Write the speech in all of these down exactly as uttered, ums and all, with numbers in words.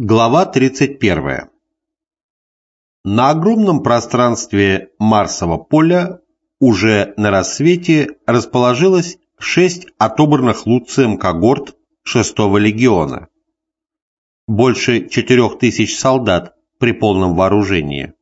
Глава тридцать первая. На огромном пространстве Марсового поля уже на рассвете расположилось шесть отобранных Луцием когорт шестого легиона, больше четырех тысяч солдат при полном вооружении.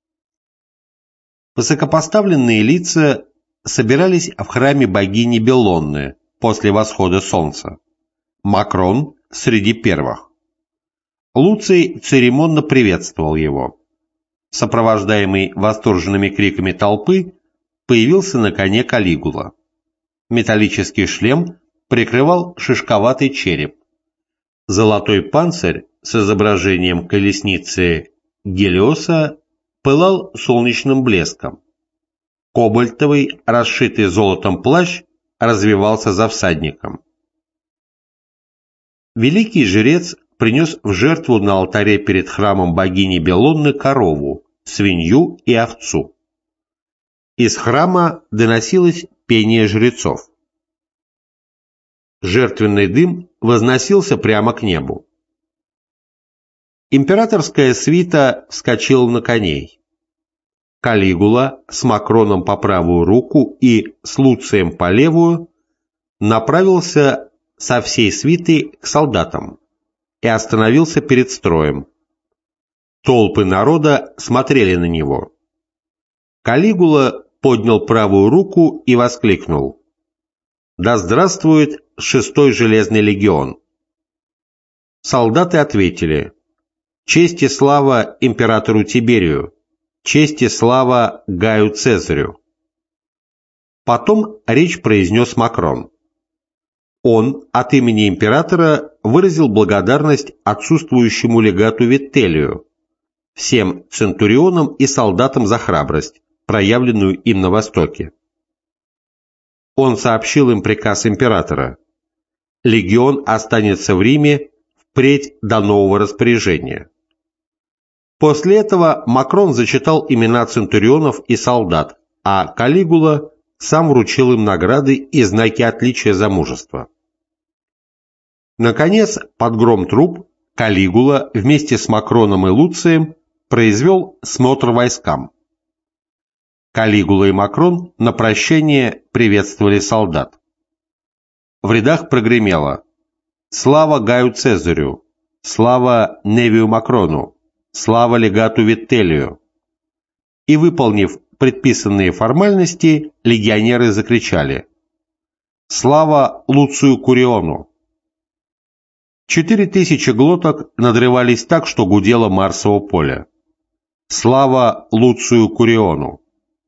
Высокопоставленные лица собирались в храме богини Беллонны после восхода солнца. Макрон среди первых. Луций церемонно приветствовал его. Сопровождаемый восторженными криками толпы, появился на коне Калигула. Металлический шлем прикрывал шишковатый череп. Золотой панцирь с изображением колесницы Гелиоса пылал солнечным блеском. Кобальтовый, расшитый золотом плащ развевался за всадником. Великий жрец принес в жертву на алтаре перед храмом богини Беллонны корову, свинью и овцу. Из храма доносилось пение жрецов. Жертвенный дым возносился прямо к небу. Императорская свита вскочила на коней. Калигула с Макроном по правую руку и с Луцием по левую направился со всей свитой к солдатам и остановился перед строем. Толпы народа смотрели на него. Калигула поднял правую руку и воскликнул: «Да здравствует шестой железный легион!» Солдаты ответили: «Честь и слава императору Тиберию! Честь и слава Гаю Цезарю!» Потом речь произнес Макрон. Он от имени императора выразил благодарность отсутствующему легату Вителлию, всем центурионам и солдатам за храбрость, проявленную им на Востоке. Он сообщил им приказ императора: легион останется в Риме впредь до нового распоряжения. После этого Макрон зачитал имена центурионов и солдат, а Калигула сам вручил им награды и знаки отличия за мужество. Наконец, под гром труб, Калигула вместе с Макроном и Луцием произвел смотр войскам. Калигула и Макрон на прощение приветствовали солдат. В рядах прогремело: «Слава Гаю Цезарю! Слава Невию Макрону! Слава легату Вителлию!» И, выполнив предписанные формальности, легионеры закричали: «Слава Луцию Куриону!» Четыре тысячи глоток надрывались так, что гудело Марсово поле. «Слава Луцию Куриону!»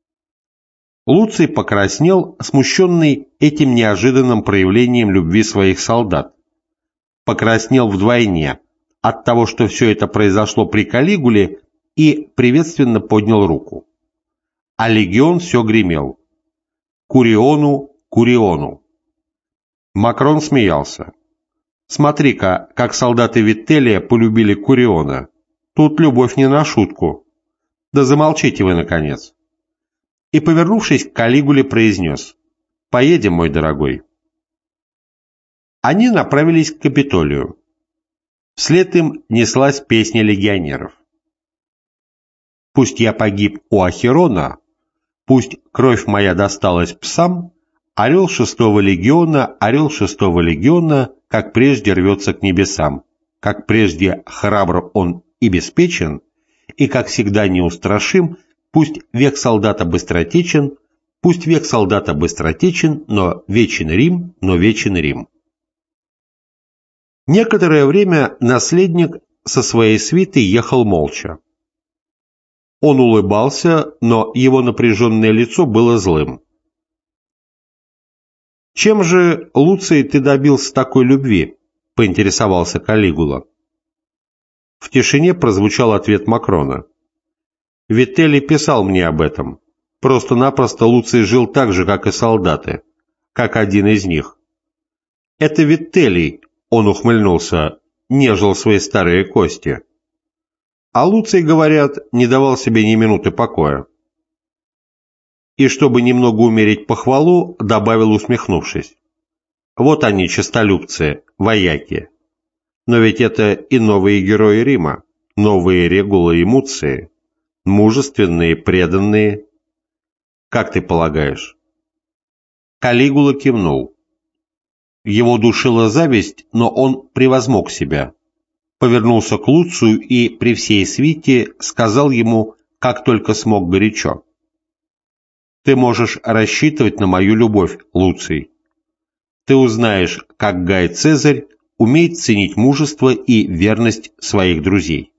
Луций покраснел, смущенный этим неожиданным проявлением любви своих солдат. Покраснел вдвойне от того, что все это произошло при Калигуле, и приветственно поднял руку. А легион все гремел: «Куриону! Куриону!» Макрон смеялся. «Смотри-ка, как солдаты Вителлия полюбили Куриона. Тут любовь не на шутку. Да замолчите вы, наконец!» И, повернувшись к Калигуле, произнес: «Поедем, мой дорогой». Они направились к Капитолию. Вслед им неслась песня легионеров. «Пусть я погиб у Ахерона, пусть кровь моя досталась псам, орел шестого легиона, орел шестого легиона, как прежде рвется к небесам, как прежде храбр он и беспечен, и как всегда неустрашим, пусть век солдата быстротечен, пусть век солдата быстротечен, но вечен Рим, но вечен Рим». Некоторое время наследник со своей свитой ехал молча. Он улыбался, но его напряженное лицо было злым. «Чем же, Луций, ты добился такой любви?» – поинтересовался Калигула. В тишине прозвучал ответ Макрона. «Вителлий писал мне об этом. Просто-напросто Луций жил так же, как и солдаты, как один из них. Это Вителлий, — он ухмыльнулся, — нежил свои старые кости. А Луций, говорят, не давал себе ни минуты покоя». И, чтобы немного умерить похвалу, добавил, усмехнувшись: «Вот они, честолюбцы, вояки. Но ведь это и новые герои Рима, новые Регулы и Муции, мужественные, преданные. Как ты полагаешь?» Калигула кивнул. Его душила зависть, но он превозмог себя. Повернулся к Луцию и при всей свите сказал ему, как только смог горячо: «Ты можешь рассчитывать на мою любовь, Луций. Ты узнаешь, как Гай Цезарь умеет ценить мужество и верность своих друзей».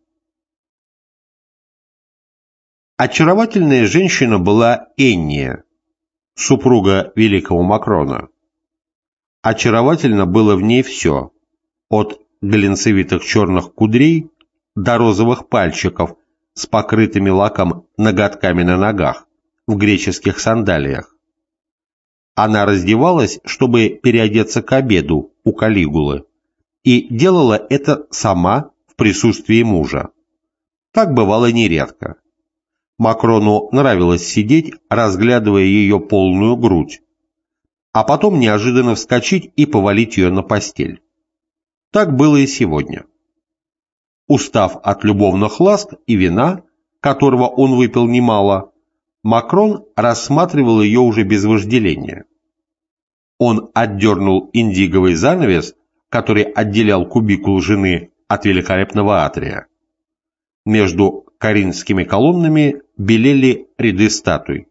Очаровательная женщина была Энния, супруга великого Макрона. Очаровательно было в ней все, от глинцевитых черных кудрей до розовых пальчиков с покрытыми лаком ноготками на ногах в греческих сандалиях. Она раздевалась, чтобы переодеться к обеду у Калигулы, и делала это сама в присутствии мужа. Так бывало нередко. Макрону нравилось сидеть, разглядывая ее полную грудь, а потом неожиданно вскочить и повалить ее на постель. Так было и сегодня. Устав от любовных ласк и вина, которого он выпил немало, Макрон рассматривал ее уже без вожделения. Он отдернул индиговый занавес, который отделял кубикул жены от великолепного атрия. Между коринфскими колоннами белели ряды статуй.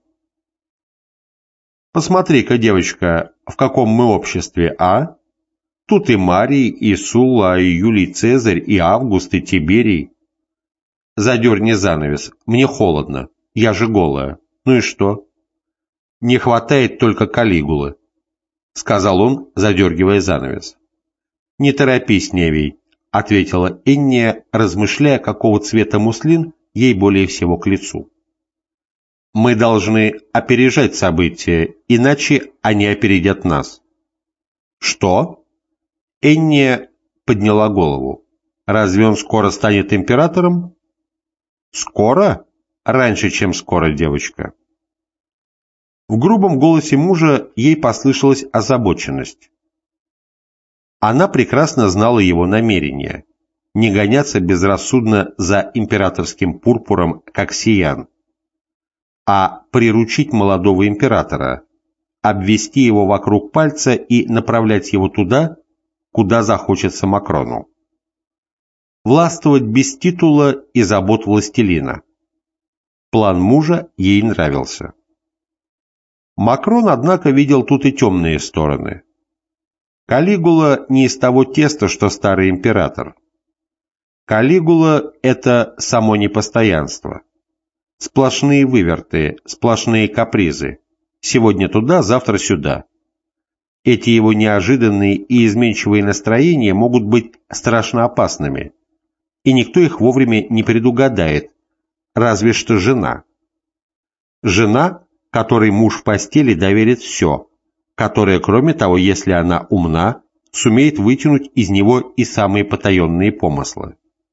«Посмотри-ка, девочка, в каком мы обществе, а? Тут и Марий, и Сулла, и Юлий Цезарь, и Август, и Тиберий. Задерни занавес, мне холодно, я же голая. Ну и что? Не хватает только Калигулы», — сказал он, задергивая занавес. «Не торопись, Невий», — ответила Энния, размышляя, какого цвета муслин ей более всего к лицу. «Мы должны опережать события, иначе они опередят нас». «Что?» Энния подняла голову. «Разве он скоро станет императором?» «Скоро? Раньше, чем скоро, девочка». В грубом голосе мужа ей послышалась озабоченность. Она прекрасно знала его намерения – не гоняться безрассудно за императорским пурпуром, как сиян, а приручить молодого императора, обвести его вокруг пальца и направлять его туда, куда захочется Макрону. Властвовать без титула и забот властелина. План мужа ей нравился. Макрон, однако, видел тут и темные стороны. Калигула не из того теста, что старый император. Калигула – это само непостоянство. Сплошные выверты, сплошные капризы. Сегодня туда, завтра сюда. Эти его неожиданные и изменчивые настроения могут быть страшно опасными, и никто их вовремя не предугадает, разве что жена. Жена, которой муж в постели доверит все, которая, кроме того, если она умна, сумеет вытянуть из него и самые потаенные помыслы.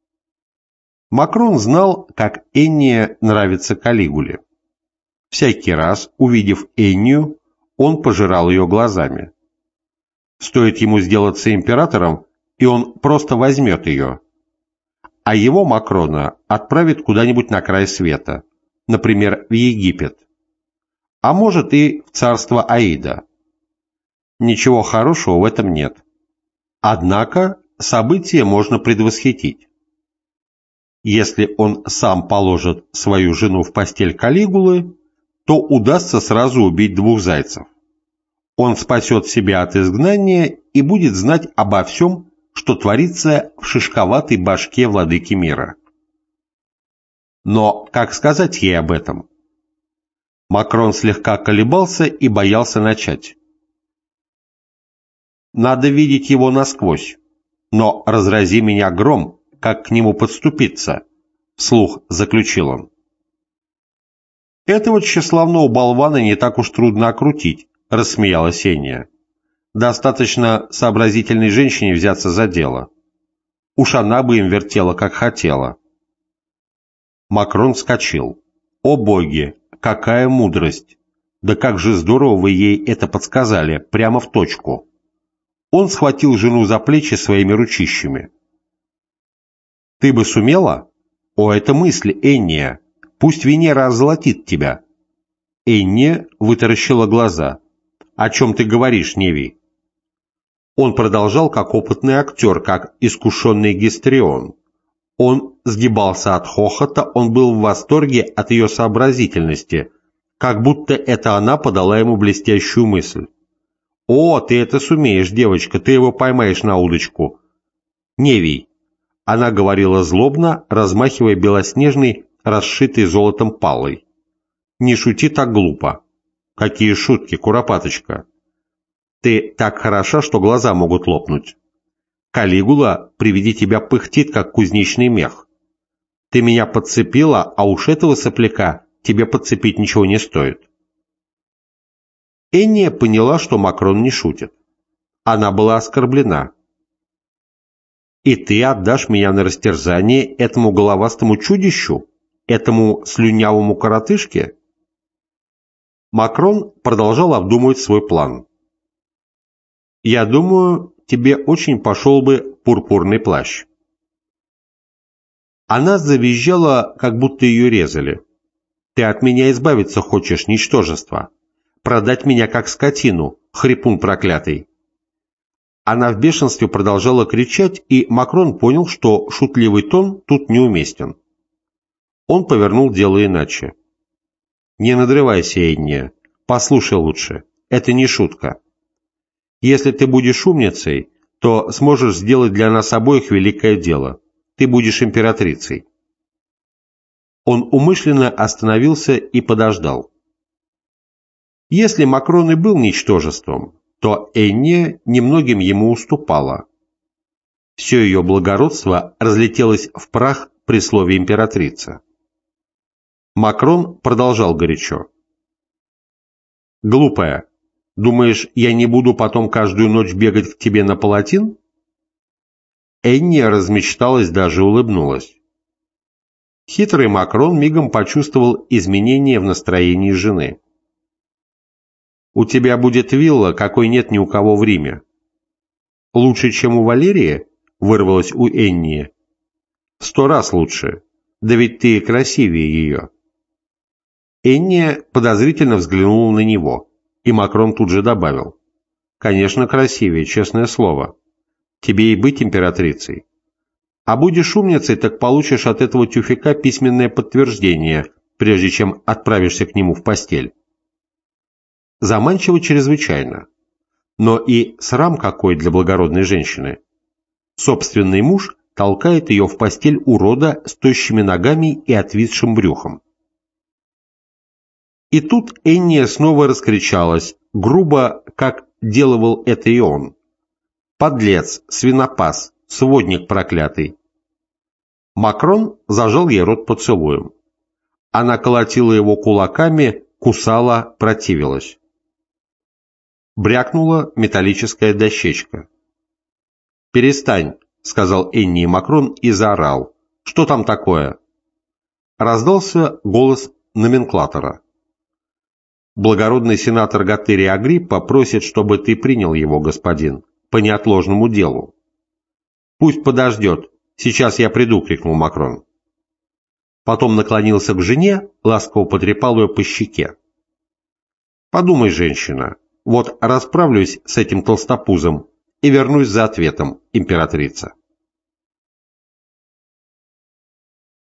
Макрон знал, как Энния нравится Калигуле. Всякий раз, увидев Эннию, он пожирал ее глазами. Стоит ему сделаться императором, и он просто возьмет ее. А его, Макрона, отправит куда-нибудь на край света, например, в Египет. А может и в царство Аида. Ничего хорошего в этом нет. Однако события можно предвосхитить. Если он сам положит свою жену в постель Калигулы, то удастся сразу убить двух зайцев. Он спасет себя от изгнания и будет знать обо всем, что творится в шишковатой башке владыки мира. Но как сказать ей об этом? Макрон слегка колебался и боялся начать. Надо видеть его насквозь, но разрази меня гром, как к нему подступиться, вслух заключил он. Этого тщеславного болвана не так уж трудно окрутить, рассмеялась Энния. Достаточно сообразительной женщине взяться за дело. Уж она бы им вертела, как хотела. Макрон вскочил. О боги, какая мудрость! Да как же здорово вы ей это подсказали, прямо в точку. Он схватил жену за плечи своими ручищами. Ты бы сумела? О, это мысль, Энния. Пусть Венера озолотит тебя. Энния вытаращила глаза. О чем ты говоришь, Невий? Он продолжал как опытный актер, как искушенный гистрион. Он сгибался от хохота, он был в восторге от ее сообразительности, как будто это она подала ему блестящую мысль. «О, ты это сумеешь, девочка, ты его поймаешь на удочку». «Невий», — она говорила злобно, размахивая белоснежной, расшитой золотом палой. «Не шути так глупо». «Какие шутки, куропаточка». «Ты так хороша, что глаза могут лопнуть». Калигула при виде тебя пыхтит, как кузнечный мех. Ты меня подцепила, а уж этого сопляка тебе подцепить ничего не стоит. Энния поняла, что Макрон не шутит. Она была оскорблена. И ты отдашь меня на растерзание этому головастому чудищу, этому слюнявому коротышке? Макрон продолжал обдумывать свой план. Я думаю, тебе очень пошел бы пурпурный плащ. Она завизжала, как будто ее резали. Ты от меня избавиться хочешь, ничтожество. Продать меня как скотину, хрипун проклятый. Она в бешенстве продолжала кричать, и Макрон понял, что шутливый тон тут неуместен. Он повернул дело иначе. Не надрывайся, Энния, послушай лучше, это не шутка. Если ты будешь умницей, то сможешь сделать для нас обоих великое дело. Ты будешь императрицей. Он умышленно остановился и подождал. Если Макрон и был ничтожеством, то Энния немногим ему уступала. Все ее благородство разлетелось в прах при слове императрица. Макрон продолжал горячо. «Глупая, думаешь, я не буду потом каждую ночь бегать к тебе на палатин?» Энния размечталась, даже улыбнулась. Хитрый Макрон мигом почувствовал изменения в настроении жены. «У тебя будет вилла, какой нет ни у кого в Риме». «Лучше, чем у Валерии?» — вырвалось у Эннии. «В сто раз лучше. Да ведь ты красивее ее». Энния подозрительно взглянула на него, и Макрон тут же добавил. «Конечно, красивее, честное слово. Тебе и быть императрицей. А будешь умницей, так получишь от этого тюфяка письменное подтверждение, прежде чем отправишься к нему в постель». Заманчиво чрезвычайно. Но и срам какой для благородной женщины. Собственный муж толкает ее в постель урода с тощими ногами и отвисшим брюхом. И тут Энния снова раскричалась, грубо, как делал это и он. «Подлец, свинопас, сводник проклятый!» Макрон зажал ей рот поцелуем. Она колотила его кулаками, кусала, противилась. Брякнула металлическая дощечка. «Перестань», — сказал Энни Макрон и заорал. «Что там такое?» Раздался голос номенклатора. «Благородный сенатор Готерий Агриппа просит, чтобы ты принял его, господин, по неотложному делу». «Пусть подождет, сейчас я приду», — крикнул Макрон. Потом наклонился к жене, ласково потрепал ее по щеке. «Подумай, женщина, вот расправлюсь с этим толстопузом и вернусь за ответом, императрица».